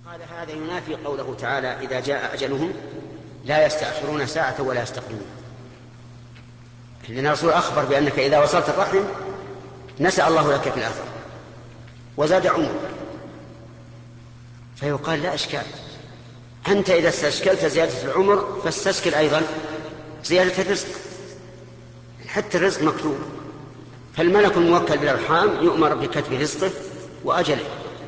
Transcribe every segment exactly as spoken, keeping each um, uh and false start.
قال هذا ينافي قوله تعالى إذا جاء أجلهم لا يستأخرون ساعة ولا يستقدمون، لأن الرسول أخبر بأنك إذا وصلت الرحم نسأ الله لك في الآخرة وزاد عمرك، فيقال لا إشكال، أنت إذا استشكلت زيادة العمر فاستشكل أيضا زيادة الرزق، حتى الرزق مكتوب، فالملك الموكل بالأرحام يؤمر بكتب رزقه وأجله.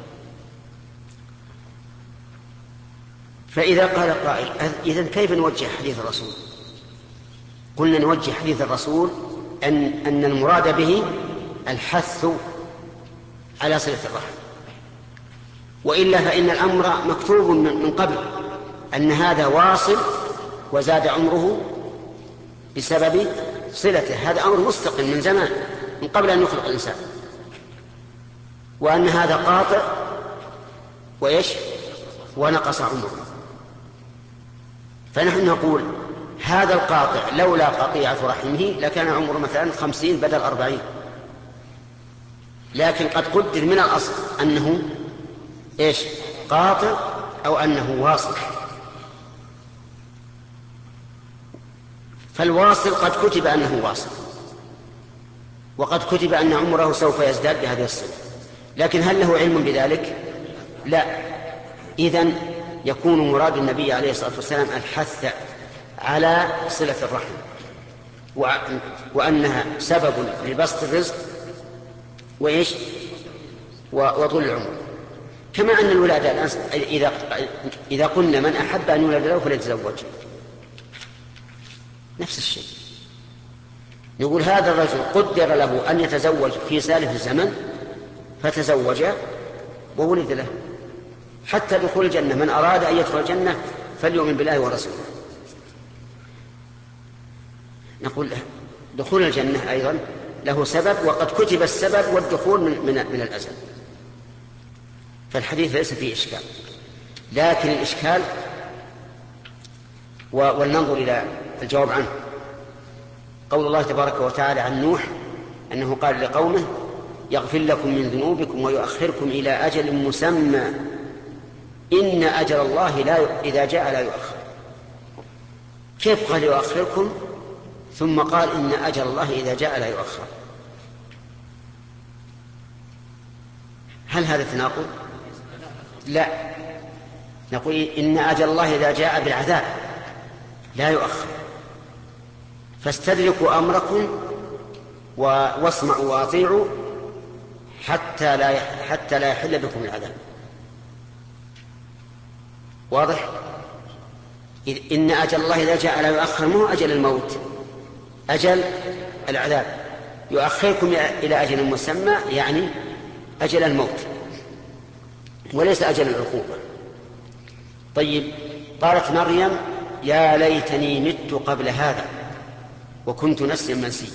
فإذا قال قائل إذن كيف نوجه حديث الرسول؟ قلنا نوجه حديث الرسول أن, أن المراد به الحث على صلة الرحم، وإلا فإن الأمر مكتوب من قبل أن هذا واصل وزاد عمره بسبب صلته، هذا أمر مستقل من زمان من قبل أن يخلق الإنسان، وأن هذا قاطع وإيش ونقص عمره. فنحن نقول هذا القاطع لولا قطيعة رحمه لكان عمره مثلا خمسين بدل أربعين، لكن قد قدر من الأصل أنه إيش قاطع أو أنه واصل، فالواصل قد كتب أنه واصل وقد كتب أن عمره سوف يزداد بهذه الصلة، لكن هل له علم بذلك؟ لا. إذن يكون مراد النبي عليه الصلاة والسلام الحث على صلة الرحم وأنها سبب لبسط الرزق وإيش وطول العمر، كما أن الولادة الآن إذا إذا قلنا من أحب أن يولد له فليتزوج نفس الشيء، نقول هذا الرجل قدر له أن يتزوج في سالف الزمن فتزوج وولد له، حتى دخول الجنة من أراد أن يدخل الجنة فليؤمن بالله ورسوله. نقول دخول الجنة أيضا له سبب وقد كتب السبب والدخول من, من, من الأزل، فالحديث ليس فيه إشكال، لكن الإشكال ولننظر إلى الجواب عنه قول الله تبارك وتعالى عن نوح أنه قال لقومه يغفر لكم من ذنوبكم ويؤخركم إلى أجل مسمى إن أجل الله لا إذا جاء لا يؤخر. كيف قال يؤخركم ثم قال إن أجل الله إذا جاء لا يؤخر؟ هل هذا تناقض؟ لا، نقول إن أجل الله إذا جاء بالعذاب لا يؤخر، فاستدركوا أمركم واسمعوا وأطيعوا حتى لا حتى لا يحل بكم العذاب. واضح؟ إن أجل الله إذا جاء لا يؤخر، مو أجل الموت، أجل العذاب، يؤخركم إلى أجل مسمى يعني أجل الموت وليس أجل العقوبة. طيب، قالت مريم يا ليتني مت قبل هذا وكنت نسيا منسيا،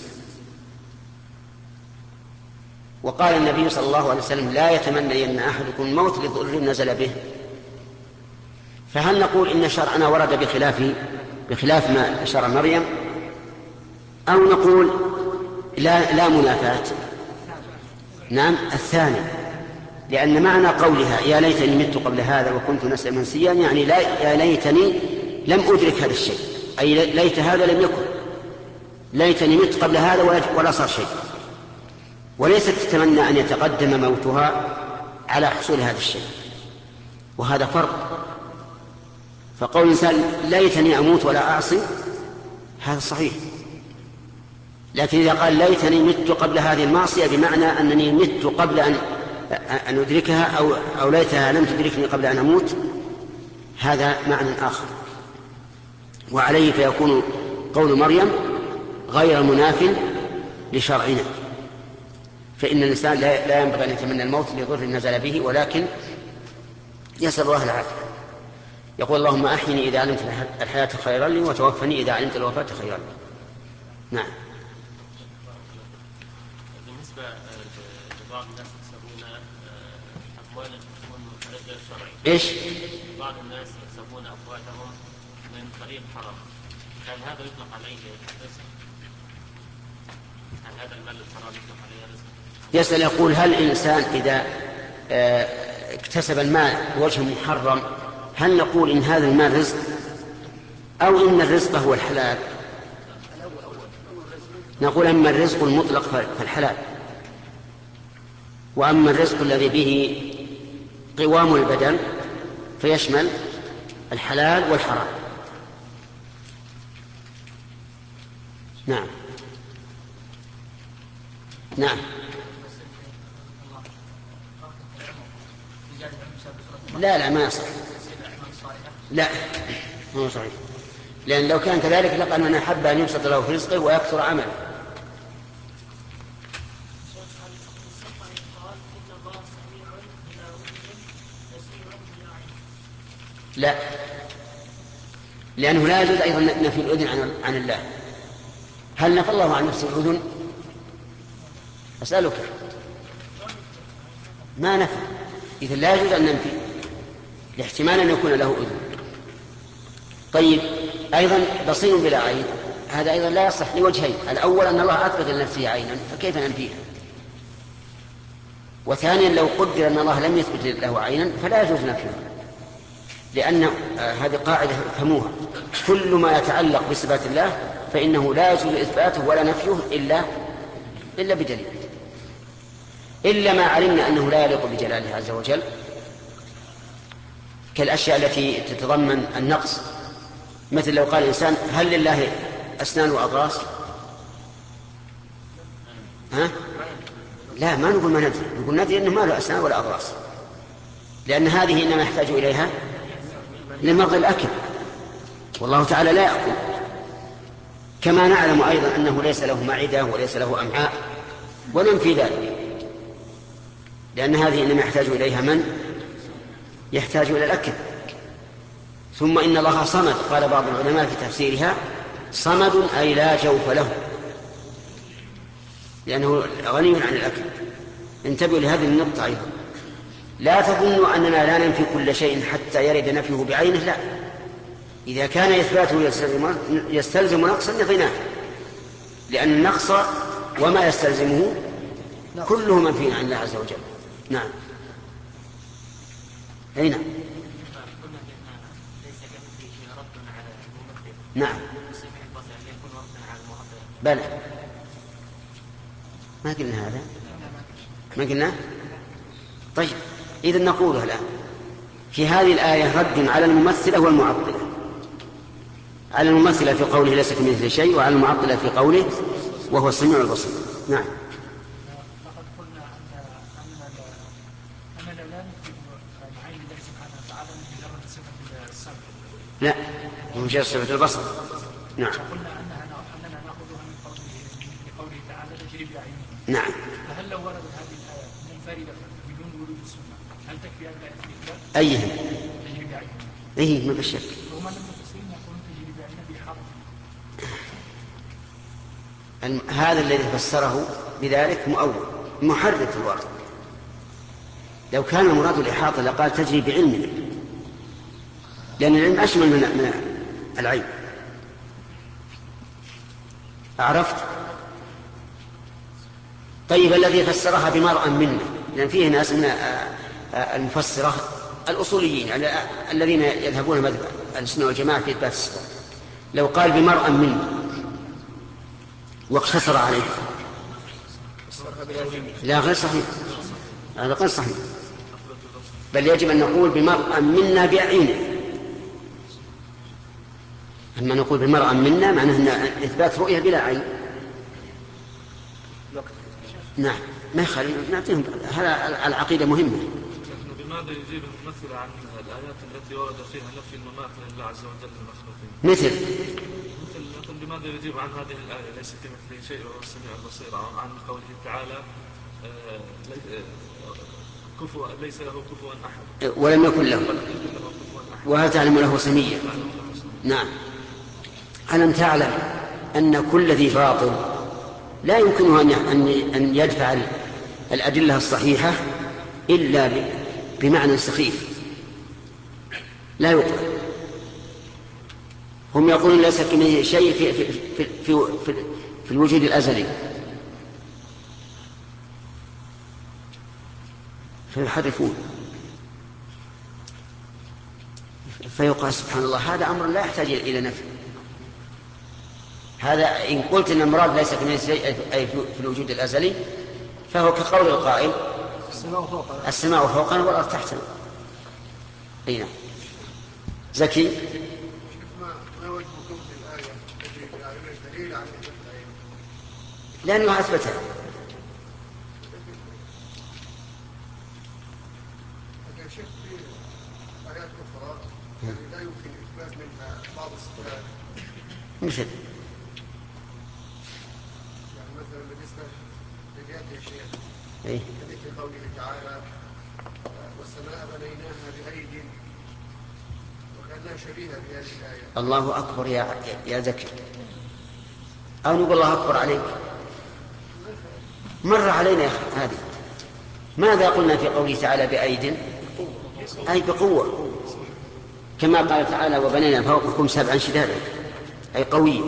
وقال النبي صلى الله عليه وسلم لا يتمنى أن أحدكم الموت لضر نزل به. فهل نقول إن شرعنا ورد بخلاف بخلاف ما شرع مريم، أو نقول لا, لا منافاة؟ نعم الثاني، لأن معنى قولها يا ليتني مت قبل هذا وكنت نسيا منسيا يعني لا يا ليتني لم أدرك هذا الشيء، أي ليت هذا لم يكن، ليتني مت قبل هذا ولا صار شيء، وليست تتمنى أن يتقدم موتها على حصول هذا الشيء، وهذا فرق. فقول الإنسان ليتني أموت ولا أعصي هذا صحيح، لكن إذا قال ليتني مت قبل هذه المعصية بمعنى أنني مت قبل أن أن أدركها أو أو ليتها لم تدركني قبل أن أموت، هذا معنى آخر، وعليه فيكون قول مريم غير مناف لشرعنا، فإن الإنسان لا ينبغي أن يتمنى الموت لضر نزل به، ولكن يسأل الله العافية. يقول اللهم أحيني إذا علمت الحياة خيرا لي وتوفني إذا علمت الوفاة خيرا لي. نعم. بالنسبة لبعض الناس يحسبون أموالا تكون من طريق غير شرعي. إيش؟ بعض الناس يحسبون أموالهم من طريق حرام، هل هذا يطلق عليه رزق؟ هل هذا المال الحرام يطلق عليه رزق؟ يسأل يقول هل الإنسان إذا اكتسب المال بوجه محرم، هل نقول إن هذا المال رزق أو إن الرزق هو الحلال؟ نقول أما الرزق المطلق فالحلال، وأما الرزق الذي به قوام البدن فيشمل الحلال والحرام. نعم نعم لا لا ما يصح، لا ما صحيح، لأن لو كان كذلك لقد من أحب أن يبسط له في رزقه ويكثر عمله. لا، لأنه لا يجوز أيضا نفي الأذن عن, عن الله. هل نفى الله عن نفسه الأذن؟ أسألك. ما نفى، إذن لا يجوز أن ننفي لاحتمال أن يكون له أذن. طيب أيضا بصير بلا عين، هذا أيضا لا يصح لوجهين: الأول أن الله أثبت لنفسه عينا فكيف ننفيها؟ وثانيا لو قدر أن الله لم يثبت له عينا فلا يجوز نفيه، لأن آه هذه قاعدة فهموها: كل ما يتعلق بصفات الله فإنه لا يجوز إثباته ولا نفيه إلا إلا بدليل، إلا ما علمنا أنه لا يليق بجلاله عز وجل، كالأشياء التي تتضمن النقص، مثل لو قال الإنسان: هل لله أسنان وأضراس؟ ها؟ لا، ما نقول ما ندري، نقول ندري أنه ما له أسنان ولا أضراس، لأن هذه إنما يحتاج إليها لمرض الأكل، والله تعالى لا يأكل. كما نعلم أيضا أنه ليس له معدة وليس له أمعاء، وننفي ذلك، لأن هذه إنما يحتاج إليها من يحتاج إلى الأكل. ثم إن الله صمد، قال بعض العلماء في تفسيرها: صمد أي لا جوف له، لأنه غني عن الأكل. انتبهوا لهذه النقطة أيضا، لا تظنوا أننا لا ننفي كل شيء حتى يرد نفيه بعينه، لا، إذا كان إثباته يستلزم, يستلزم نقصا نفيناه، لأن النقص وما يستلزمه كله منفي عن الله عز وجل. نعم أي نعم نعم بلى، ما قلنا هذا، ما قلنا. طيب إذن نقوله الآن في هذه الآية رد على الممثلة والمعطلة: على الممثلة في قوله ليس كمثله شيء، وعلى المعطلة في قوله وهو السميع البصير. نعم. لقد قلنا أننا لا نثبت العين لله سبحانه وتعالى من مجرد صفة السمع، لا، من مجرد صفة البصر. نعم. وقلنا أننا أننا نأخذها من قوله من قوله تعالى تجري بأعيننا. نعم. فهل لو وردت هذه الآية منفردة بدون ورود السنة هل تكفي أن لا يثبت؟ أيها؟ تجري بأعيننا. إيه ما بالشك. وهم لم يفسرون يقولون تجري بأعيننا بحرف. هذا الذي فسره بذلك مؤول محرف الورد. لو كان المراد الإحاطة لقال تجري بعلمنا، لأن العلم أشمل من, من العين. عرفت؟ طيب الذي فسرها بمرأى منا، لأن فيه ناس من المفسرة الأصوليين يعني الذين يذهبون مذهب السنة والجماعة في إثبات الصفات، لو قال بمرأى منا واقتصر عليه لا غير صحيح، هذا غير صحيح، بل يجب أن نقول بمرأى منا بأعينه. أما نقول بمرأى منا معناه أن إثبات رؤية بلا عين. نعم ما يخالف، نعطيهم هذا العقيدة مهمة. لماذا يجيب الممثل عن الآيات التي ورد فيها نفي الممات لله عز وجل المخلوقين؟ مثل مثل لماذا يجيب عن هذه الآية ليس كمثله شيء وهو السميع البصير، عن قوله تعالى كفوا ليس له كفوا أحد ولم يكن له، وهل تعلم له سميا؟ نعم. ألم تعلم أن كل ذي باطل لا يمكنه أن يدفع الأدلة الصحيحة إلا بمعنى سخيف لا يقبل. هم يقولون ليس كمثله شيء في, في, في, في, في, في الوجود الأزلي، فيحرفون. فيقال سبحان الله هذا أمر لا يحتاج إلى نفي. هذا إن قلت إن المراد ليس كمثله أي في الوجود الأزلي فهو كقول القائل السماء فوقنا والأرض تحتنا. أي نعم. زكي. ما وجهكم في الآية التي جاءت دليل على إثبات الآية؟ لأنه أثبتها. لكن شيخ في آيات أخرى لا يمكن إثبات منها بعض الصفات. مثل يعني مثلا بالنسبة لليد يا شيخ. إيه؟ في قوله تعالى والسماء بنيناها بأيد وكأنها شبيهة بهذه الآية. الله أكبر يا يا زكي. أو نقول الله أكبر عليك. مر علينا يا أخي هذه. ماذا قلنا في قوله تعالى بأيد؟ أي بقوة، كما قال تعالى وبنينا فوقكم سبعا شدادا، أي قوية.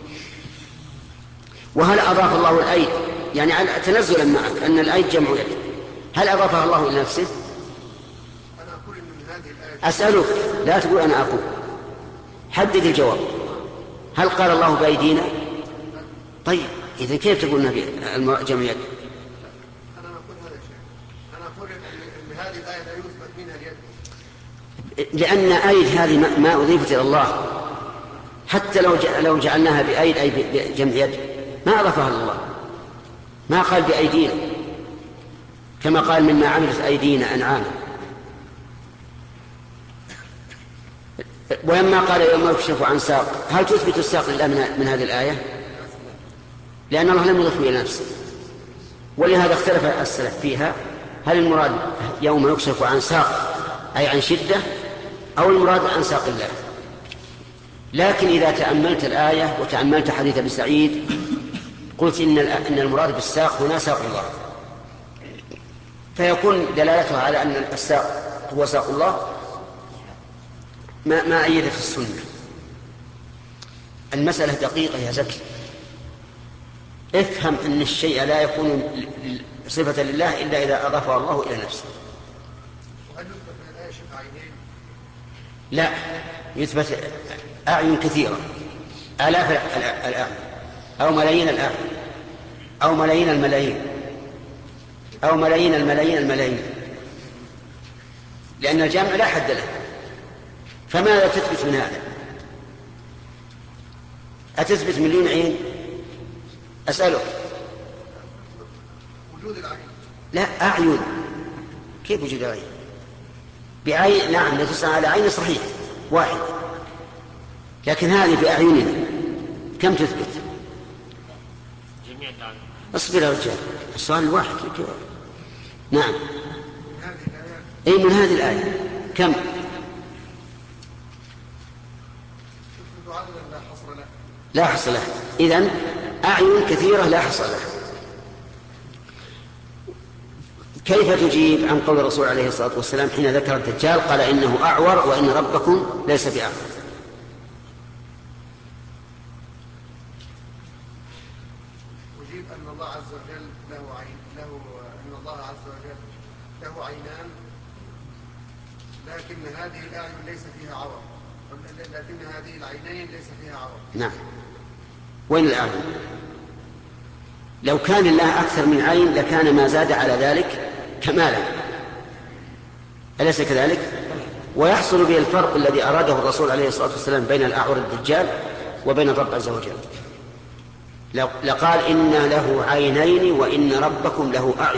وهل أضاف الله الأيد يعني تنزلا معك أن الأيد جمع يد، هل أضافها الله إلى نفسه؟ أنا أقول من هذه الآية. أسألك لا تقول أنا أقول، حدد الجواب. هل قال الله بأيدينا؟ طيب إذن كيف تقول جمع يد؟ أنا أقول هذا الشيء. أنا أقول أن هذه الآية لا يثبت منها اليد. لأن أيد هذه ما أضيفت إلى الله، حتى لو لو جعلناها بأيد أي بجمع يد ما أضافها الله، ما قال بأيدينا كما قال مما عملت أيدينا أنعاما. ولما قال يوم يكشف عن ساق، هل تثبت الساق لله من هذه الآية؟ لأن الله لم يضفه إلى نفسه، ولهذا اختلف السلف فيها، هل المراد يوم يكشف عن ساق أي عن شدة أو المراد عن ساق الله. لكن إذا تأملت الآية وتأملت حديث أبي سعيد قلت إن إن المراد بالساق هنا ساق الله، فيكون دلالتها على أن الساق هو ساق الله ما ما أيد في السنة. المسألة دقيقة يا زكي. افهم أن الشيء لا يكون صفة لله إلا إذا أضافه الله إلى نفسه. وهل يثبت من الآية شفع عينين؟ لا، يثبت أعين كثيرة، آلاف الأعين أو ملايين الأعين أو ملايين الملايين أو ملايين الملايين الملايين، لأن الجمع لا حد له. فماذا تثبت من هذا؟ أتثبت مليون عين؟ أسألك. وجود العين. لا، أعين. كيف وجود العين؟ بعين نعم نتسعى على عين صحيح واحد، لكن هذه بأعيننا كم تثبت؟ جميع الأعين. اصبر يا رجال، السؤال الواحد كيف؟ نعم. من هذه الآية. أي من هذه الآية كم؟ تثبت عددا لا حصر له. لا حصر له. إذن أعين كثيرة لا حصر له. كيف تجيب عن قول الرسول عليه الصلاة والسلام حين ذكر الدجال قال إنه أعور وإن ربكم ليس بأعور؟ أجيب أن الله عز وجل له عين، له أن الله عز وجل له عينان، لكن هذه الأعين ليس فيها عور، لكن هذه العينين ليس فيها عور. نعم. وين الأعين؟ لو كان الله أكثر من عين لكان ما زاد على ذلك كمالا، أليس كذلك؟ ويحصل به الفرق الذي أراده الرسول عليه الصلاة والسلام بين الأعور الدجال وبين الرب عز وجل. لقال إن له عينين وإن ربكم له أعين.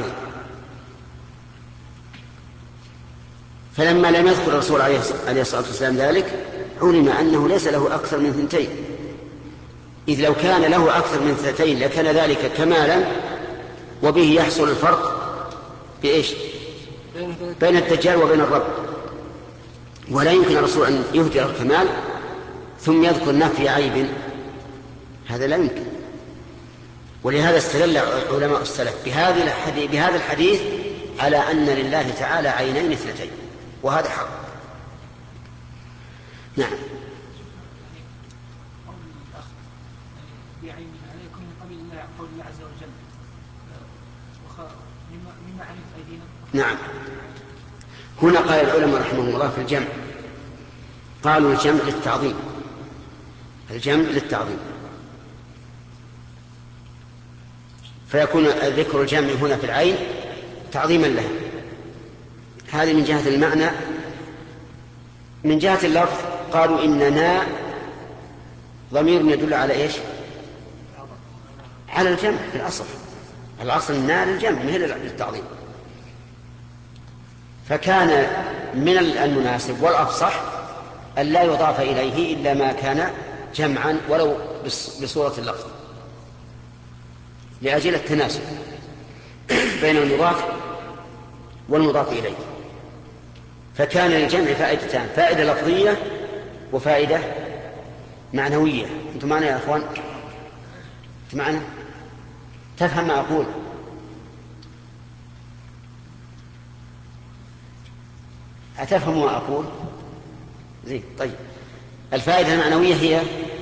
فلما لم يذكر الرسول عليه الصلاة والسلام ذلك علم أنه ليس له أكثر من ثنتين، إذ لو كان له أكثر من ثنتين لكان ذلك كمالا، وبه يحصل الفرق بإيش؟ بين الدجال وبين الرب. ولا يمكن الرسول أن يهدر الكمال ثم يذكر نفي عيب، هذا لا يمكن. ولهذا استدل علماء السلف بهذا الحديث, بهذا الحديث على أن لله تعالى عينين اثنتين، وهذا حق. نعم. بعين عليكم من قبل الله قول الله عز وجل مما عملت أيدينا. نعم. هنا قال العلماء رحمهم الله في الجمع قالوا الجمع للتعظيم، الجمع للتعظيم، فيكون ذكر الجمع هنا في العين تعظيما له. هذه من جهة المعنى. من جهة اللفظ قالوا إننا ضمير يدل على إيش؟ على الجمع في الأصل، الأصل النار الجمع مهل للتعظيم. فكان من المناسب والأفصح أن لا يضاف إليه إلا ما كان جمعا ولو بصورة اللفظ، لأجل التناسب بين المضاف والمضاف إليه. فكان للجمع فائدتان، فائدة لفظية وفائدة معنوية. أنتم معنا يا أخوان؟ أنتم معنا؟ تفهم ما أقول؟ أتفهم ما أقول؟ زين. طيب، الفائدة المعنوية هي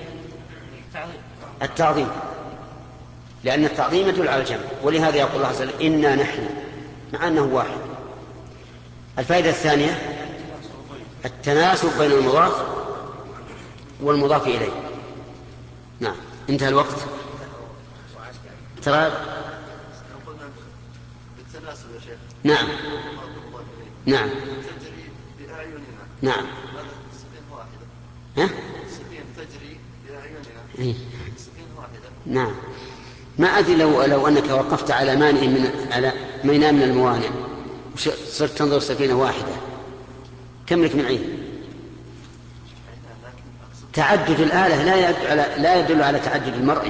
التعظيم، لأن التعظيم يدل على الجمع، ولهذا يقول الله عز وجل إنا نحن، مع أنه واحد. الفائدة الثانية التناسب بين المضاف والمضاف إليه. نعم، انتهى الوقت. ترى بالتناسب يا شيخ. نعم نعم تجري بأعيننا. نعم. هذا سفينة واحدة. ها؟ سفينة تجري بأعيننا. إيه؟ سفينة واحدة. نعم. ما أدري لو لو أنك وقفت على مانع من على ميناء من الموانئ صرت تنظر سفينة واحدة، كم لك من عين؟ تعدد الآلة لا يدل على لا يدل على تعدد المرئي.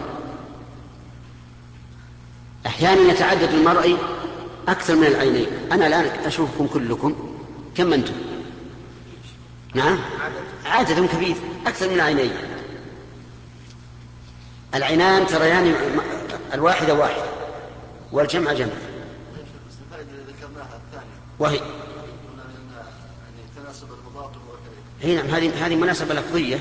أحيانا يتعدد المرئي أكثر من العينين. أنا الآن أشوفكم كلكم، كم أنتم؟ نعم، عدد كبير أكثر من العينين. العينان تريان الواحدة واحدة والجمع جمع. الفائدة اللي ذكرناها الثانية وهي يعني تناسب المضاف والمضاف. هنا هذه هذه مناسبة لفظية.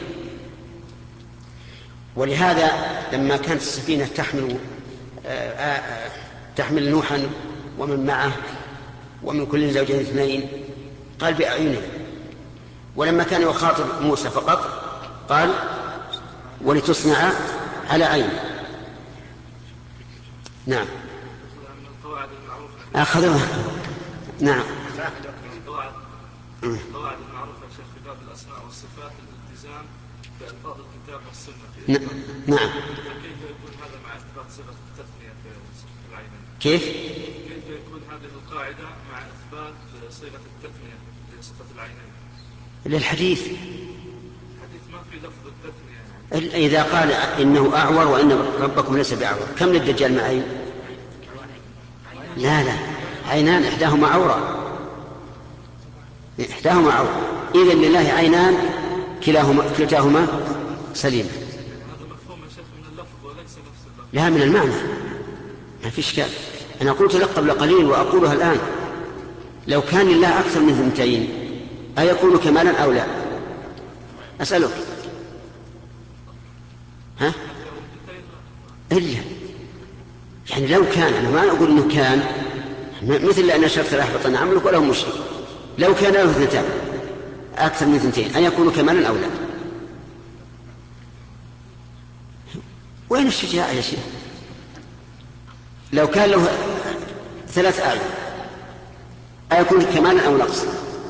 ولهذا لما كانت السفينة تحمل آآ آآ تحمل نوحا ومن معه ومن كل زوجين اثنين قال بأعيننا، ولما كان يخاطب موسى فقط قال ولتصنع على عين. نعم. أخذوها. نعم. القواعد المعروفة شيخ في باب الأسماء والصفات الالتزام بألفاظ الكتاب والسنة. نعم. كيف يكون هذا مع إثبات صفة التثنية في صفة العينين؟ كيف؟ كيف يكون هذه القاعدة مع إثبات صيغة التثنية لصفة العينين؟ للحديث. الحديث ما في لفظ التثنية يعني. إذا قال إنه أعور وإن ربكم ليس بأعور، كم للدجال مع عين؟ لا لا، عينان إحداهما عورة، إحداهما عورة. إذن لله عينان كلاهما كلتاهما سليمة. هذا مفهوم يا شيخ من اللفظ وليس نفس اللفظ. لا، من المعنى، ما في إشكال. أنا قلت لك قبل قليل وأقولها الآن، لو كان لله أكثر من ثنتين أيكون كمالا أو لا؟ أسألك. ها؟ إلا يعني لو كان، أنا ما أقول إنه كان مثل لأن شرط لا يحبطن عملك ولا هو مشرك. لو كان له اثنتان أكثر من ثنتين أن يكون كمالا أو لا؟ وين الشجاعة يا شيخ؟ لو كان له ثلاث أعين أيكون كمالا أو نقص؟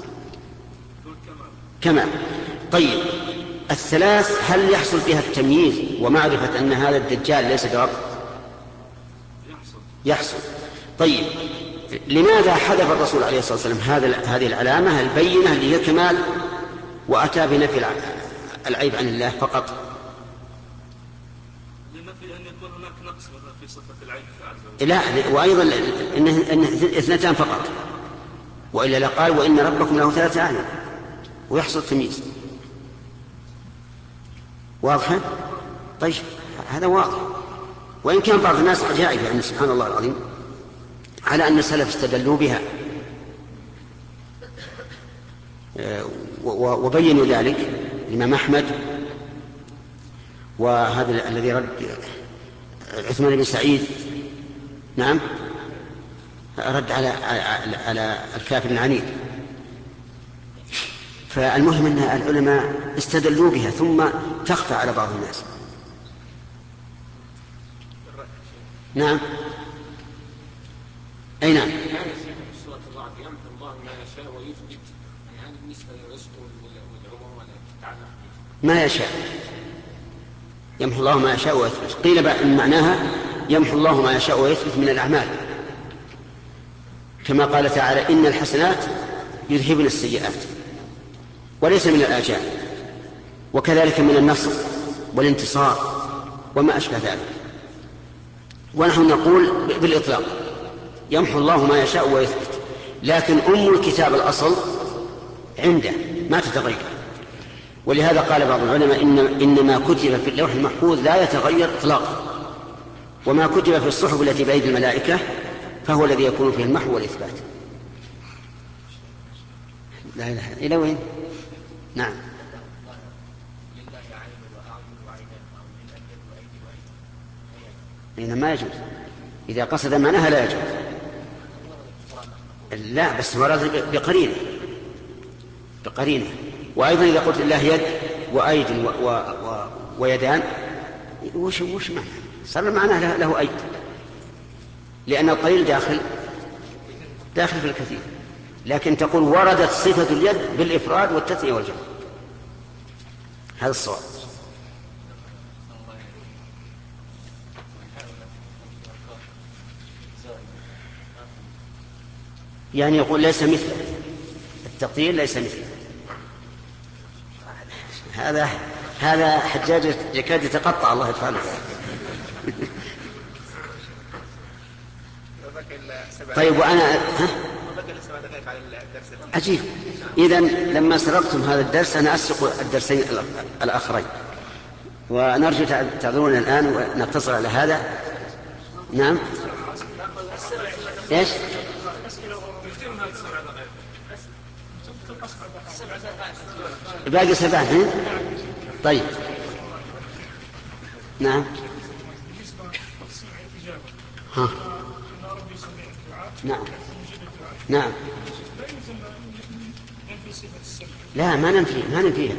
كمال. طيب، الثلاث هل يحصل فيها التمييز ومعرفة أن هذا الدجال ليس برب؟ يحصل. طيب، لماذا حذف الرسول عليه الصلاة والسلام هذه العلامة البينة اللي هي كمال وأتى بنفي العيب عن الله فقط؟ لنفي أن يكون هناك نقص في صفة العيب لا، وأيضا إنه اثنتان فقط، وإلا لقال وإن ربكم له ثلاثة أعين ويحصل تمييز. واضح؟ طيب، هذا واضح. وإن كان بعض الناس عجائب يعني سبحان الله العظيم على أن السلف استدلوا بها وبينوا ذلك. الإمام أحمد وهذا الذي رد عثمان بن سعيد، نعم، رد على على الكافر العنيد، فالمهم أن العلماء استدلوا بها ثم تخفى على بعض الناس. نعم. أي نعم. سورة الرعد يمحو الله ما يشاء ويثبت، يعني بالنسبة للرزق والعمر ولا تتعلق ما يشاء. يمحو الله ما يشاء ويثبت، قيل إن معناها يمحو الله ما يشاء ويثبت من الأعمال، كما قال تعالى إن الحسنات يذهبن السيئات، وليس من الآجال، وكذلك من النصر والانتصار وما أشبه ذلك. ونحن نقول بالإطلاق يمحو الله ما يشاء ويثبت، لكن أم الكتاب الأصل عنده ما تتغير، ولهذا قال بعض العلماء إن, إن ما كتب في اللوح المحفوظ لا يتغير إطلاقا، وما كتب في الصحف التي بأيدي الملائكة فهو الذي يكون فيه المحو والإثبات. لا إله إلا وين. نعم. إنما ما يجوز، إذا قصد معناها لا يجوز. لا بس ورد بقرينة بقرينة. وأيضا إذا قلت الله يد وأيد و و و ويدان وش وش معنى؟ صار معناه له أيد، لأن القليل داخل داخل في الكثير. لكن تقول وردت صفة اليد بالإفراد والتثنية والجمع، هذا الصواب. يعني يقول ليس مثله، التقدير ليس مثله. هذا هذا حجاج يكاد يتقطع، الله يفعله. طيب وأنا ها؟ عجيب. إذن لما سرقتم هذا الدرس أنا أسرق الدرسين الآخرين، ونرجو تعذرونا الآن ونقتصر على هذا. نعم. إيش؟ باقي سبعة. طيب. نعم. ها. نعم. نعم. لا ما ننفي ما ننفيها.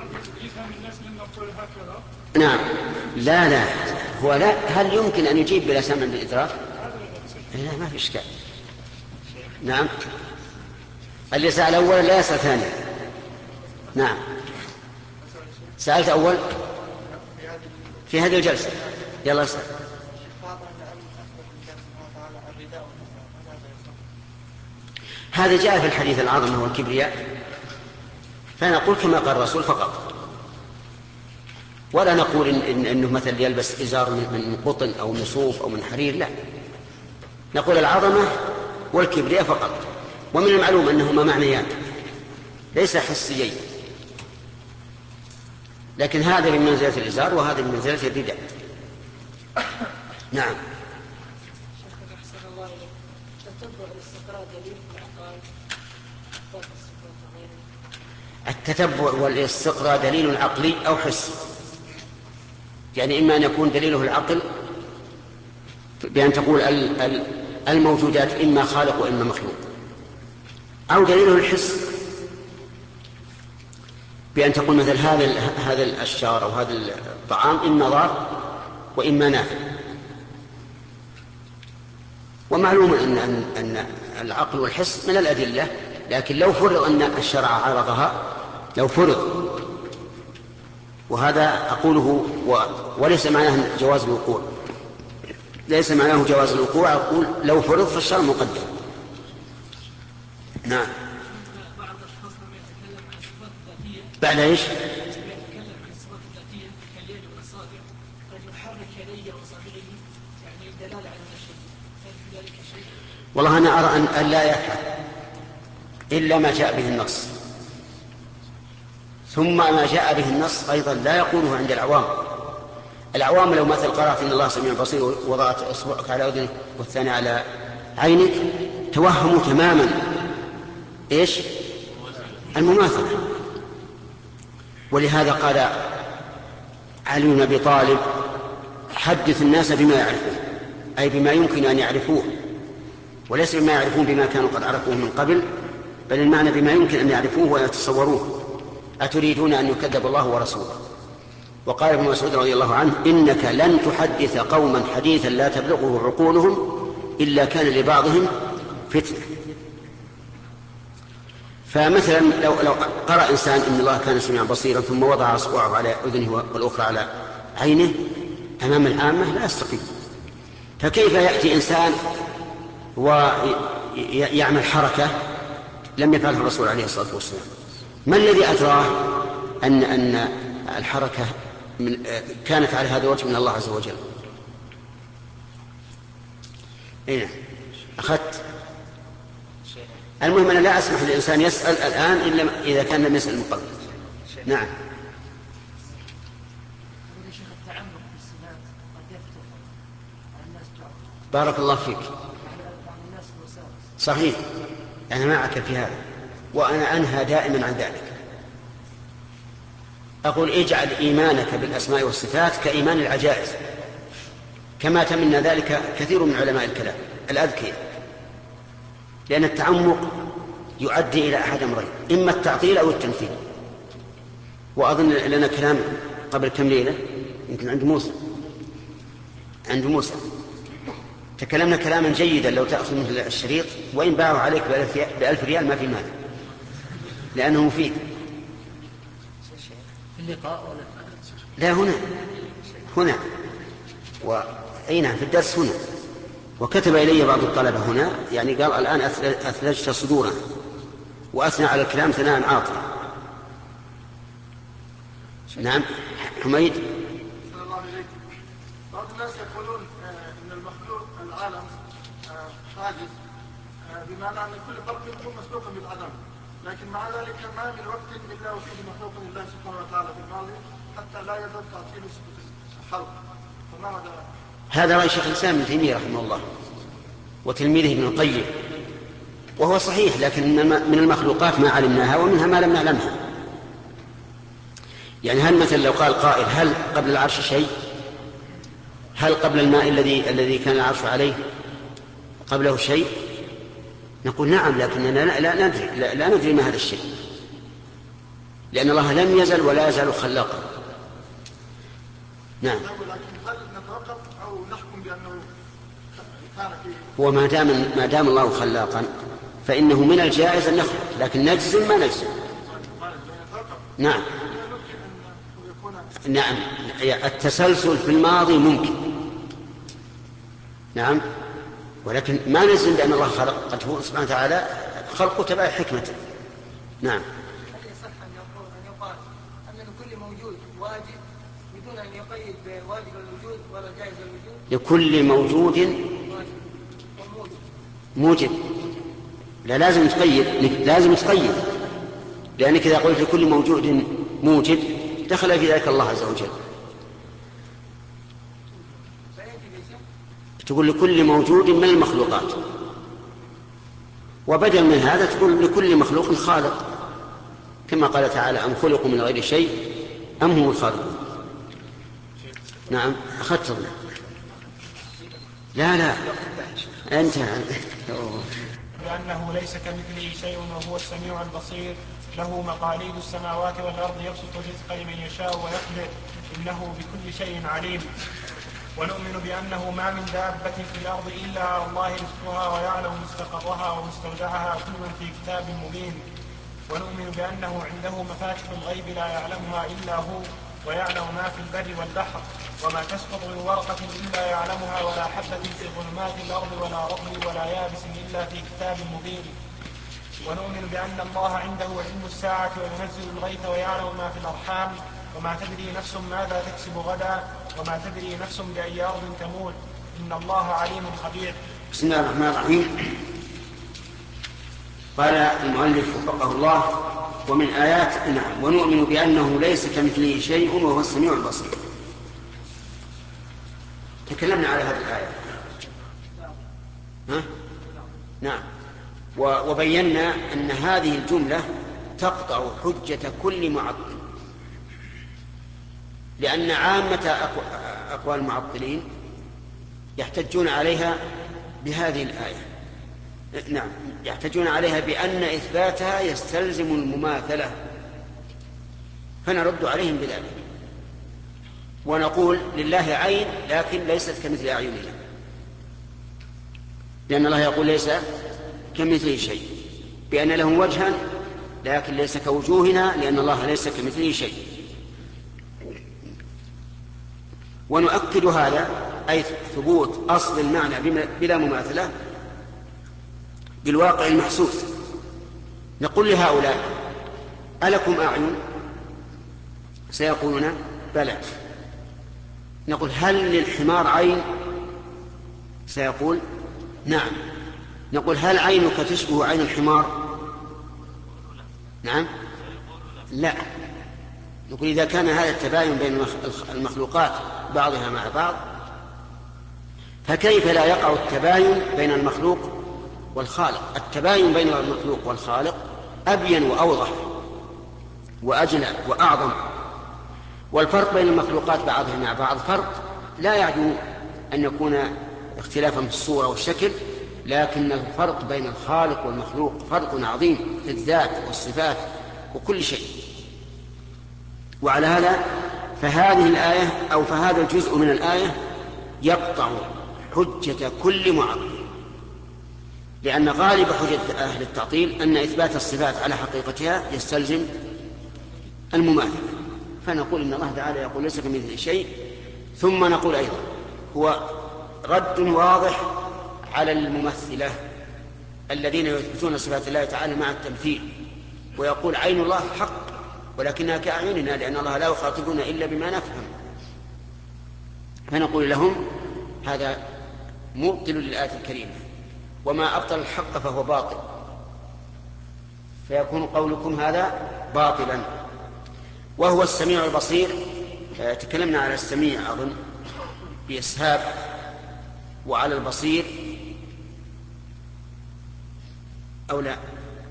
نعم. لا لا هو لا. هل يمكن أن يجيب بلا سمع بالإدراك؟ لا ما في إشكال. نعم. اللي سأل أولا لا يسأل ثانيا. نعم. سألت أول في هذه الجلسة. يلا اسأل. هذا جاء في الحديث العظم هو الكبرياء، فنقول كما قال الرسول فقط، ولا نقول إن إن إنه مثل يلبس إزار من قطن أو من صوف أو من حرير، لا، نقول العظمة والكبرياء فقط. ومن المعلوم أنهما معنيان ليس حسيين، لكن هذا من منزلة الإزار وهذا من منزلة الرداء. نعم. التتبع والاستقراء دليل عقلي أو حسي، يعني إما أن يكون دليله العقل بأن تقول الموجودات إما خالق وإما مخلوق، أو دليله الحس بأن تقول مثل هذا هذا الشجر أو هذا الطعام إما ضار وإما نافع. ومعلوم أن أن العقل والحس من الأدلة، لكن لو فرض أن الشرع عرضها، لو فرض، وهذا أقوله وليس معناه جواز الوقوع، ليس معناه جواز الوقوع، أقول لو فرض فالشرع مقدم. نعم. بعد ايش؟ والله أنا أرى أن لا يفعل إلا ما جاء به النص، ثم ما جاء به النص أيضا لا يقوله عند العوام. العوام لو مثل قرأت إن الله سميع بصير وضعت إصبعك على أذنك والثاني على عينك توهموا تماما إيش؟ المماثلة. ولهذا قال علي بن أبي طالب حدث الناس بما يعرفون، أي بما يمكن أن يعرفوه، وليس بما يعرفون بما كانوا قد عرفوه من قبل، بل المعنى بما يمكن أن يعرفوه ويتصوروه. أتريدون أن يكذب الله ورسوله. وقال ابن مسعود رضي الله عنه: إنك لن تحدث قوما حديثا لا تبلغه عقولهم إلا كان لبعضهم فتنة. فمثلا لو, لو قرأ إنسان إن الله كان سميعا بصيرا ثم وضع أصبعه على أذنه والأخرى على عينه أمام العامة لا يستقيم. فكيف يأتي إنسان ويعمل حركة لم يفعلها الرسول عليه الصلاة والسلام؟ ما الذي أدراه أن أن الحركة من كانت على هذا الوجه من الله عز وجل؟ إيه أخذت. المهم أنا لا أسمح للإنسان يسأل الآن إلا إذا كان لم يسأل من قبل. نعم. بارك الله فيك. صحيح، أنا معك في هذا، وأنا أنهى دائما عن ذلك. أقول: اجعل إيمانك بالأسماء والصفات كإيمان العجائز، كما تمنى ذلك كثير من علماء الكلام الأذكياء، لأن التعمق يؤدي إلى أحد أمرين: إما التعطيل أو التمثيل. وأظن لنا كلام قبل كم ليلة يمكن عند موسى عند موسى تكلمنا كلاما جيدا لو تأخذ مثل الشريط، وإن باعوا عليك بألف ريال ما في مال، لأنه مفيد. اللقاء ولا لا، هنا هنا وأين في الدرس هنا. وكتب إلي بعض الطلبة هنا، يعني قال: الآن أثلجت صدورا، وأثنى على الكلام ثناء عاطلا. نعم. حميد. بعض الناس يقولون ان المخلوق العالم حادث، بمعنى ان كل خلق يكون مسبوقا بالعدم، لكن مع ذلك ما من وقت الا وفيه مخلوق لله سبحانه وتعالى في الماضي حتى لا يزال تعطيل الخلق. فما هذا؟ هذا رأي شيخ الإسلام ابن تيمية رحمه الله وتلميذه ابن القيم، وهو صحيح، لكن من المخلوقات ما علمناها ومنها ما لم نعلمها. يعني هل مثلا لو قال قائل: هل قبل العرش شيء؟ هل قبل الماء الذي الذي كان العرش عليه قبله شيء؟ نقول: نعم، لكننا لا, لا ندري لا, لا ندري ما هذا الشيء، لأن الله لم يزل ولا يزال خلاقا. نعم. هل نتوقف أو نحكم بأنه كان في هو ما دام ما دام الله خلاقا فإنه من الجائز أن نخلق، لكن نجزم ما نجزم. نعم نعم. التسلسل في الماضي ممكن، نعم، ولكن ما نجزم بأن الله خلق. قد هو سبحانه وتعالى خلقه تبع حكمته. نعم. هل يصح أن يقال أن لكل موجود واجب بدون أن يقيد بواجب الوجود ولا جائز الوجود؟ لكل موجود موجب. لا، لازم تقيد، لازم تقيد، لأنك إذا قلت لكل موجود موجب دخل في ذلك الله عز وجل. تقول لكل موجود من المخلوقات، وبدل من هذا تقول لكل مخلوق خالق، كما قال تعالى: أم خلقوا من غير شيء أم هم الخالقون. نعم. أخذت. لا لا أنت لأنه ليس كمثله شيء وهو السميع البصير، له مقاليد السماوات والأرض يبسط الرزق لمن يشاء ويقدر، إنه بكل شيء عليم. ونؤمن بأنه ما من دابة في الأرض إلا على الله رزقها ويعلم مستقرها ومستودعها كل في كتاب مبين. ونؤمن بأنه عنده مفاتح الغيب لا يعلمها إلا هو، ويعلم ما في البر والبحر، وما تسقط من ورقة إلا يعلمها، ولا حبة في ظلمات الأرض ولا رطب ولا يابس إلا في كتاب مبين. ونؤمن بأن الله عنده علم الساعة وينزل الغيث ويعلم ما في الأرحام، وما تدري نفس ماذا تكسب غدا، وما تدري نفس بأي أرض تموت، إن الله عليم خبير. بسم الله الرحمن الرحيم. قال المؤلف وفقه الله: ومن آيات نعم ونؤمن بأنه ليس كمثله شيء وهو السميع البصير. تكلمنا على هذه الآية. ها؟ نعم. وبينا أن هذه الجملة تقطع حجة كل معطل، لأن عامة أقوال المعطلين يحتجون عليها بهذه الآية، نعم يحتجون عليها بأن إثباتها يستلزم المماثلة، فنرد عليهم بذلك ونقول لله عين لكن ليست كمثل أعيننا، لأن الله يقول ليس كمثله شيء، بأن له وجها لكن ليس كوجوهنا، لأن الله ليس كمثله شيء. ونؤكد هذا أي ثبوت أصل المعنى بلا مماثلة بالواقع المحسوس. نقول لهؤلاء ألكم أعين؟ سيقولون بلى. نقول هل للحمار عين؟ سيقول نعم. نقول هل عينك تشبه عين الحمار؟ نعم لا. نقول إذا كان هذا التباين بين المخلوقات بعضها مع بعض فكيف لا يقع التباين بين المخلوق والخالق؟ التباين بين المخلوق والخالق أبين وأوضح وأجلى وأعظم، والفرق بين المخلوقات بعضها مع بعض فرق لا يعدو أن يكون اختلافا في الصورة والشكل، لكن الفرق بين الخالق والمخلوق فرق عظيم في الذات والصفات وكل شيء. وعلى هذا فهذه الآية أو فهذا الجزء من الآية يقطع حجة كل معطل، لأن غالب حجة أهل التعطيل أن إثبات الصفات على حقيقتها يستلزم المماثلة، فنقول إن الله تعالى يقول ليس كمثله شيء. ثم نقول أيضا هو رد واضح على الممثلة الذين يثبتون صفات الله تعالى مع التمثيل، ويقول عين الله حق ولكنها كأعيننا لأن الله لا يخاطبنا إلا بما نفهم، فنقول لهم هذا مبطل للآية الكريمة، وما أبطل الحق فهو باطل، فيكون قولكم هذا باطلا. وهو السميع البصير. تكلمنا على السميع أظن بإسهاب، وعلى البصير أو لا،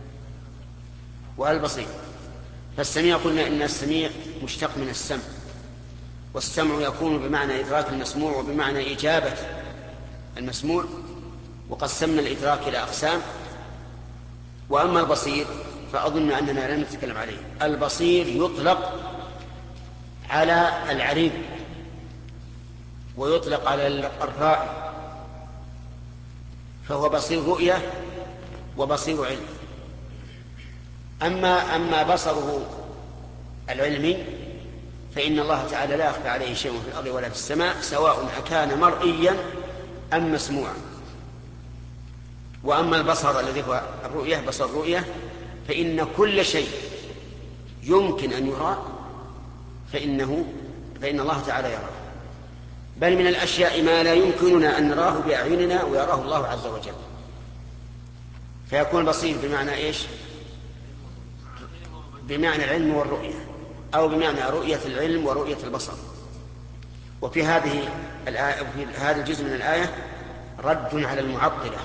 وعلى البصير. فالسميع قلنا إن السميع مشتق من السمع، والسمع يكون بمعنى إدراك المسموع وبمعنى إجابة المسموع، وقسمنا الإدراك إلى أقسام. وأما البصير فأظن أننا لا نتكلم عليه. البصير يطلق على العريب ويطلق على الرائي، فهو بصير رؤية وبصير علم. أما أما بصره العلمي فإن الله تعالى لا يخفى عليه شيء في الأرض ولا في السماء، سواء أكان مرئيا أم مسموعا. وأما البصر الذي هو الرؤية بصر الرؤية فإن كل شيء يمكن أن يرى فإنه فإن الله تعالى يراه، بل من الأشياء ما لا يمكننا أن نراه بأعيننا ويراه الله عز وجل. فيكون بصير بمعنى إيش؟ بمعنى العلم والرؤية، أو بمعنى رؤية العلم ورؤية البصر. وفي هذه الآية في هذا الجزء من الآية رد على المعطلة،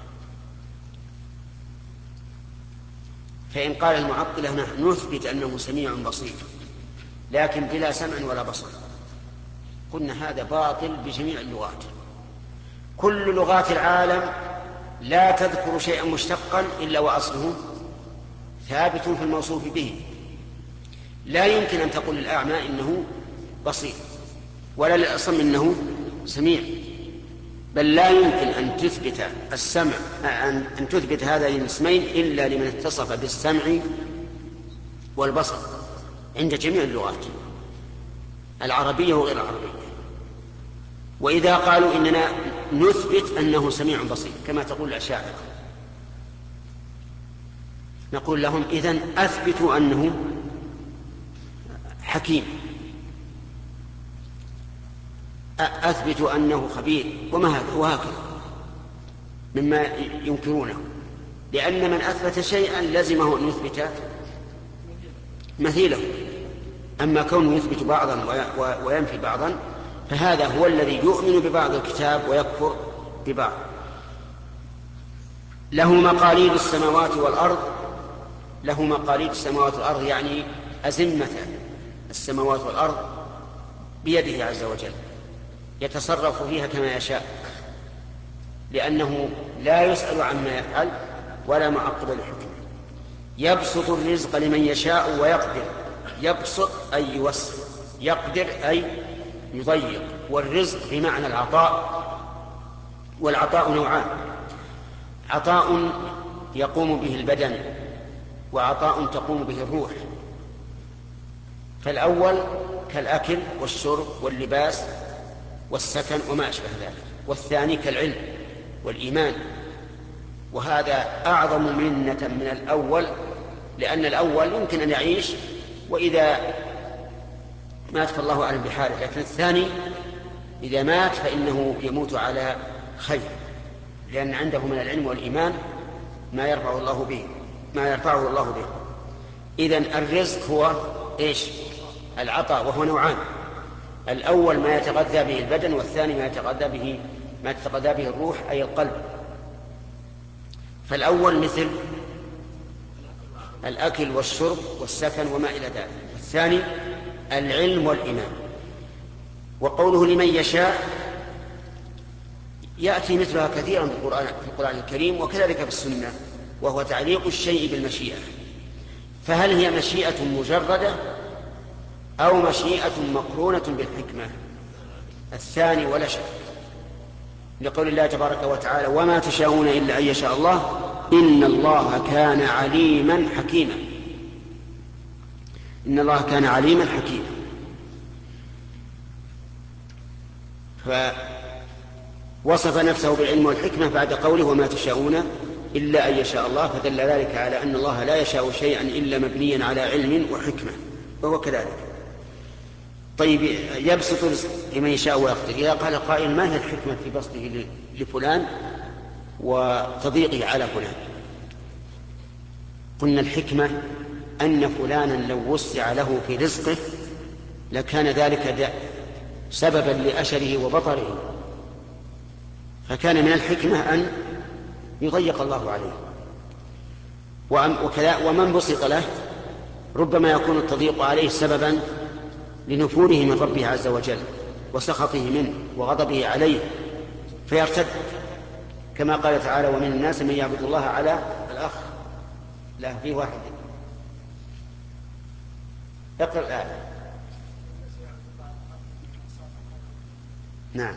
فإن قال المعطلة نحن نثبت أنه سميع بصير لكن بلا سمع ولا بصر، قلنا هذا باطل بجميع اللغات. كل لغات العالم لا تذكر شيئا مشتقا إلا وأصله ثابت في الموصوف به. لا يمكن أن تقول للأعمى إنه بصير، ولا للأصم إنه سميع، بل لا يمكن أن تثبت السمع أن تثبت هذين الاسمين إلا لمن اتصف بالسمع والبصر عند جميع اللغات العربية وغير العربية. وإذا قالوا إننا نثبت أنه سميع بصير كما تقول الأشاعرة، نقول لهم إذن أثبتوا أنه حكيم، أثبتوا أنه خبير، وما هذا وهكذا مما ينكرونه، لأن من أثبت شيئا لزمه أن يثبت مثيله. أما كونه يثبت بعضا وينفي بعضا فهذا هو الذي يؤمن ببعض الكتاب ويكفر ببعض. له مقاليد السماوات والأرض، له مقاليد السماوات والأرض يعني أزمة السماوات والأرض بيده عز وجل، يتصرف فيها كما يشاء. لأنه لا يسأل عما يفعل ولا معقب لحكمه. يبسط الرزق لمن يشاء ويقدر. يبسط أي يوسع، يقدر أي يضيق. والرزق بمعنى العطاء، والعطاء نوعان: عطاء يقوم به البدن، وعطاء تقوم به الروح. فالأول كالأكل والشرب واللباس والسكن وما أشبه ذلك، والثاني كالعلم والإيمان، وهذا أعظم منة من الأول، لأن الأول يمكن أن يعيش وإذا مات فالله أعلم بحاله، لكن الثاني إذا مات فإنه يموت على خير، لأن عنده من العلم والإيمان ما يرفعه الله به ما يرفعه الله به. إذن الرزق هو إيش؟ العطاء، وهو نوعان: الأول ما يتغذى به البدن، والثاني ما يتغذى به ما تتغذى به الروح أي القلب. فالأول مثل الأكل والشرب والسكن وما إلى ذلك، والثاني العلم والإيمان. وقوله لمن يشاء يأتي مثلها كثيرا في القرآن, في القرآن الكريم وكذلك في السنة، وهو تعليق الشيء بالمشيئة. فهل هي مشيئة مجردة أو مشيئة مقرونة بالحكمة؟ الثاني ولا شك، لقول الله تبارك وتعالى: وما تشاءون إلا أن يشاء الله إن الله كان عليما حكيما. إن الله كان عليما حكيما. فوصف نفسه بالعلم والحكمة بعد قوله: وما تشاءون إلا أن يشاء الله، فدل ذلك على أن الله لا يشاء شيئا إلا مبنيا على علم وحكمة، وهو كذلك. طيب، يبسط رزق لمن يشاء ويقدر. إذا قال قائل: ما هي الحكمة في بسطه لفلان وتضييقه على فلان؟ قلنا الحكمة أن فلانا لو وسع له في رزقه لكان ذلك سببا لأشره وبطره، فكان من الحكمة أن يضيق الله عليه. ومن بسط له ربما يكون التضييق عليه سببا لنفوره من ربه عز وجل وسخطه منه وغضبه عليه فيرتد، كما قال تعالى: ومن الناس من يعبد الله على الأخ. لا، في واحد. اقرأ الآية. نعم،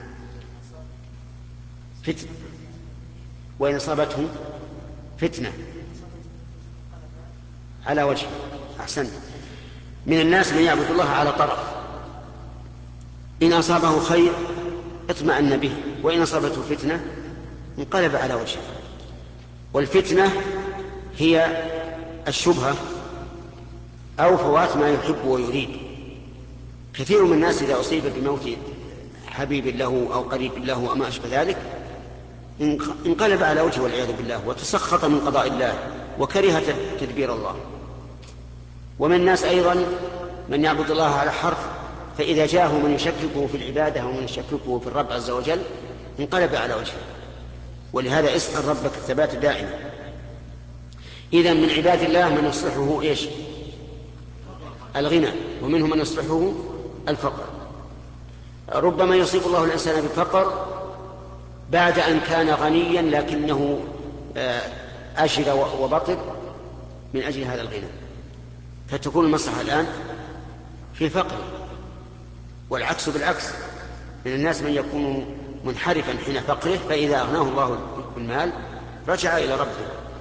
فتنة. وإن أصابته فتنة على وجهه. أحسن. من الناس من يعبد الله على طرف، إن أصابه خير اطمأن به، وإن أصابته فتنة انقلب على وجهه. والفتنة هي الشبهة أو فوات ما يحب ويريد. كثير من الناس إذا أصيب بموت حبيب له أو قريب له أو ما أشبه ذلك انقلب على وجهه والعياذ بالله، وتسخط من قضاء الله وكره تدبير الله. ومن الناس أيضا من يعبد الله على حرف، فإذا جاءه من يشككه في العبادة ومن يشككه في الرب عز وجل انقلب على وجهه. ولهذا اسأل ربك الثبات دائما. إذن من عباد الله من يصلحه إيش؟ الغنى، ومنهم من يصلحه الفقر. ربما يصيب الله الإنسان بالفقر بعد أن كان غنيا لكنه أشر وبطر من أجل هذا الغنى، فتكون المصلحة الآن في فقر. والعكس بالعكس، من الناس من يكون منحرفا حين فقره، فإذا أغناه الله بالمال رجع إلى ربه.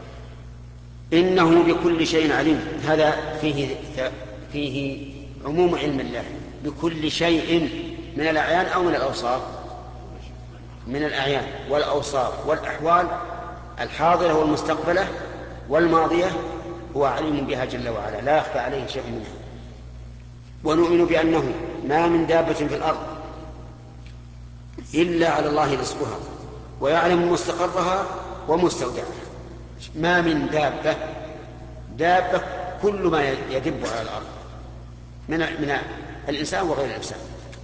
إنه بكل شيء عليم. هذا فيه فيه عموم علم الله بكل شيء من الأعيان أو من الأوصاف. من الأعيان والأوصاف والأحوال الحاضرة والمستقبلة والماضية هو عليم بها جل وعلا، لا يخفى عليه شيء منها. ونؤمن بأنه ما من دابة في الأرض إلا على الله رزقها ويعلم مستقرها ومستودعها. ما من دابة، دابة كل ما يدب على الأرض من من الإنسان وغير الإنسان.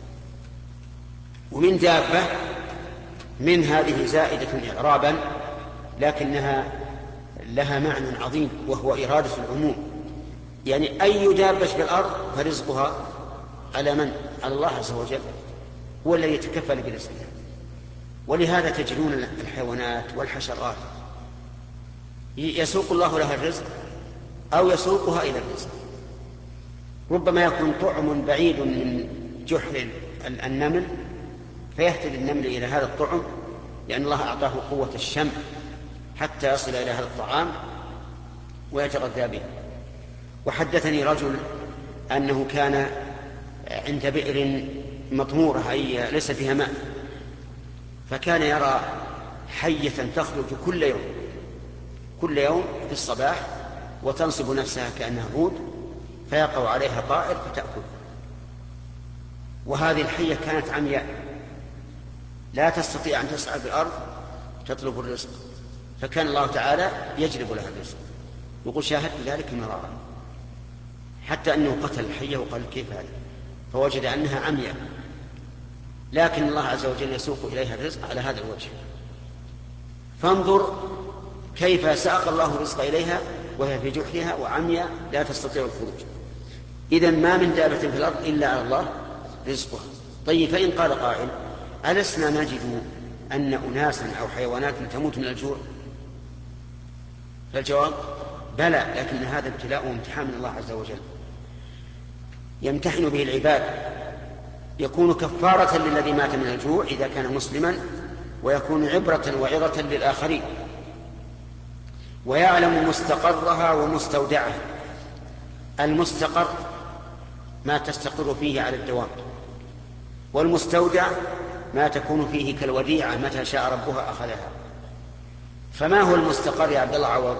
ومن دابة من هذه زائدة إعرابا لكنها لها معنى عظيم، وهو إرادة العموم. يعني أي دابة في الأرض فرزقها على من؟ على الله عز وجل، هو الذي يتكفل برزقها. ولهذا تجدون الحيوانات والحشرات يسوق الله لها الرزق أو يسوقها إلى الرزق. ربما يكون طعم بعيد من جحر النمل فيهتدي النمل إلى هذا الطعم لأن الله أعطاه قوة الشم حتى يصل إلى هذا الطعام ويتغذى به. وحدثني رجل أنه كان عند بئر مطمورة أي ليس فيها ماء، فكان يرى حية تخرج كل يوم كل يوم في الصباح وتنصب نفسها كأنها عود فيقع عليها طائر فتأكل. وهذه الحية كانت عمياء لا تستطيع أن تسعى بالأرض تطلب الرزق، فكان الله تعالى يجلب لها الرزق. يقول شاهدت ذلك مرارا حتى أنه قتل الحية وقال كيف هذا، فوجد أنها عمياء، لكن الله عز وجل يسوق إليها الرزق على هذا الوجه. فانظر كيف ساق الله الرزق إليها وهي في جحرها وعمياء لا تستطيع الخروج. إذن ما من دابة في الأرض إلا على الله رزقها. طيب فإن قال قائل ألسنا نجد أن أناسا أو حيوانات تموت من الجوع؟ فالجواب بلى، لكن هذا ابتلاء وامتحان من الله عز وجل يمتحن به العباد، يكون كفارة للذي مات من الجوع إذا كان مسلما، ويكون عبرة وعظة للآخرين. ويعلم مستقرها ومستودعها. المستقر ما تستقر فيه على الدوام، والمستودع ما تكون فيه كالوديعة متى شاء ربها أخذها. فما هو المستقر يا عبد الله عوض؟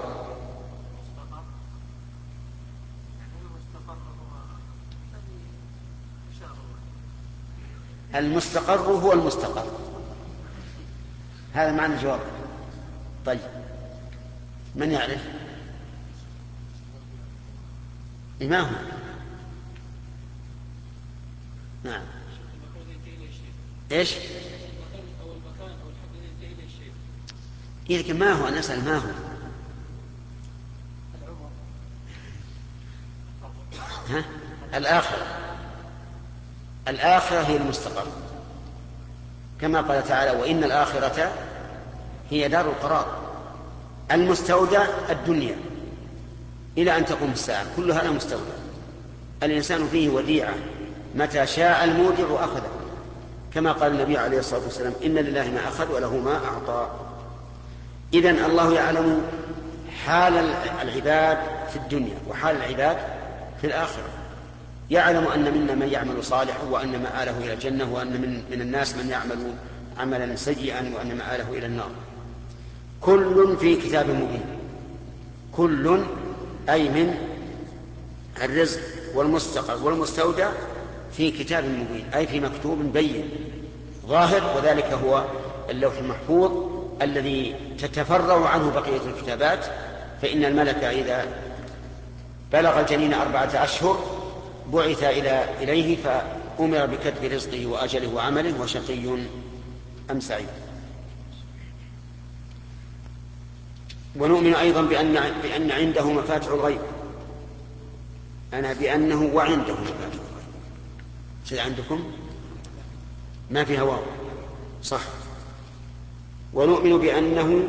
المستقر هو المستقر، هذا معنى الجواب. طيب من يعرف؟ ما هو؟ نعم. ايش؟ لكن ما هو؟ أنا أسأل ما هو؟ ها؟ الآخرة. الآخرة هي المستقر، كما قال تعالى وإن الآخرة هي دار القرار. المستودع الدنيا إلى أن تقوم الساعة، كل هذا مستودع. الإنسان فيه وديعة متى شاء المودع أخذه، كما قال النبي عليه الصلاة والسلام إن لله ما أخذ وله ما أعطى. إذن الله يعلم حال العباد في الدنيا وحال العباد في الآخرة. يعلم أن منا من يعمل صالحا وأن مآله إلى الجنة، وأن من, من الناس من يعمل عملا سيئا وأن مآله إلى النار. كل في كتاب مبين. كل أي من الرزق والمستقر والمستودع في كتاب مبين، أي في مكتوب بين ظاهر، وذلك هو اللوح المحفوظ الذي تتفرع عنه بقية الكتابات. فإن الملك إذا بلغ الجنين أربعة أشهر بعث إلى إليه فأمر بكتب رزقه وأجله وعمله وشقي أم سعيد. ونؤمن أيضا بأن, بأن عنده مفاتح الغيب. أنا بأنه وعنده مفاتح الغيب. شيء عندكم ما في هواه صح. ونؤمن بأنه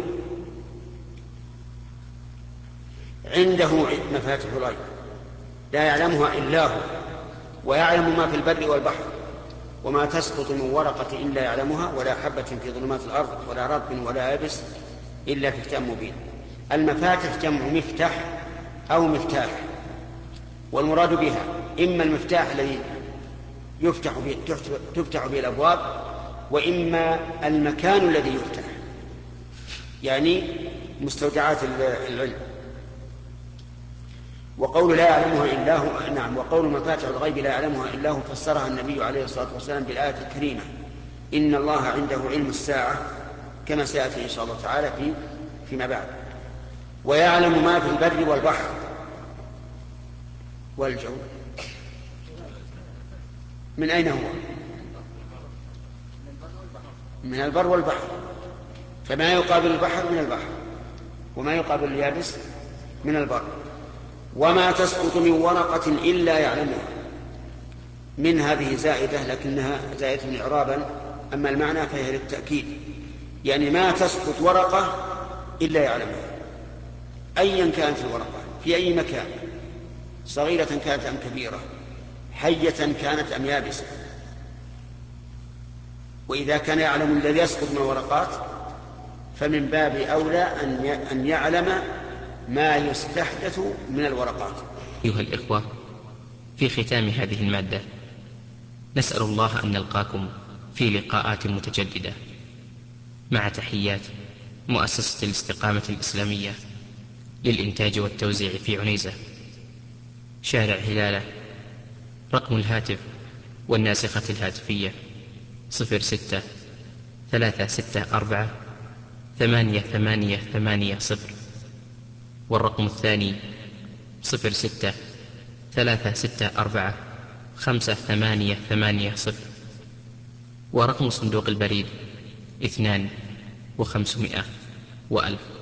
عنده مفاتح الغيب لا يعلمها إلا هو، ويعلم ما في البر والبحر، وما تسقط من ورقة إلا يعلمها، ولا حبة في ظلمات الأرض ولا رطب ولا يابس إلا في كتاب مبين. المفاتح جمع مفتاح أو مفتاح، والمراد بها إما المفتاح الذي يفتح به تفتح به الأبواب، وإما المكان الذي يفتح، يعني مستودعات العلم. وقول لا يعلمها إلا هو، نعم، وقول مفاتح الغيب لا يعلمها إلا هو فسرها النبي عليه الصلاة والسلام بالآية الكريمة إن الله عنده علم الساعة، كما سيأتي إن شاء الله تعالى في فيما بعد. ويعلم ما في البر والبحر والجو. من أين هو؟ من البر والبحر. فما يقابل البحر من البحر، وما يقابل اليابس من البر. وما تسقط من ورقة إلا يعلمها. من هذه زائدة لكنها زائدة إعرابا، أما المعنى فهي للتأكيد. يعني ما تسقط ورقة إلا يعلمها، أيا كانت الورقة في أي مكان، صغيرة كانت أم كبيرة، حية كانت أم يابسة. وإذا كان يعلم الذي يسقط من الورقات فمن باب أولى أن يعلم ما يستحدث من الورقات. أيها الإخوة، في ختام هذه المادة نسأل الله أن نلقاكم في لقاءات متجددة، مع تحيات مؤسسة الاستقامة الإسلامية للإنتاج والتوزيع في عنيزة، شارع هلالة. رقم الهاتف والناسخة الهاتفية صفر ستة ثلاثة ستة أربعة ثمانية ثمانية ثمانية صفر، والرقم الثاني صفر ستة ثلاثة ستة أربعة خمسة ثمانية ثمانية صفر، ورقم صندوق البريد اثنان وخمسمائة وألف.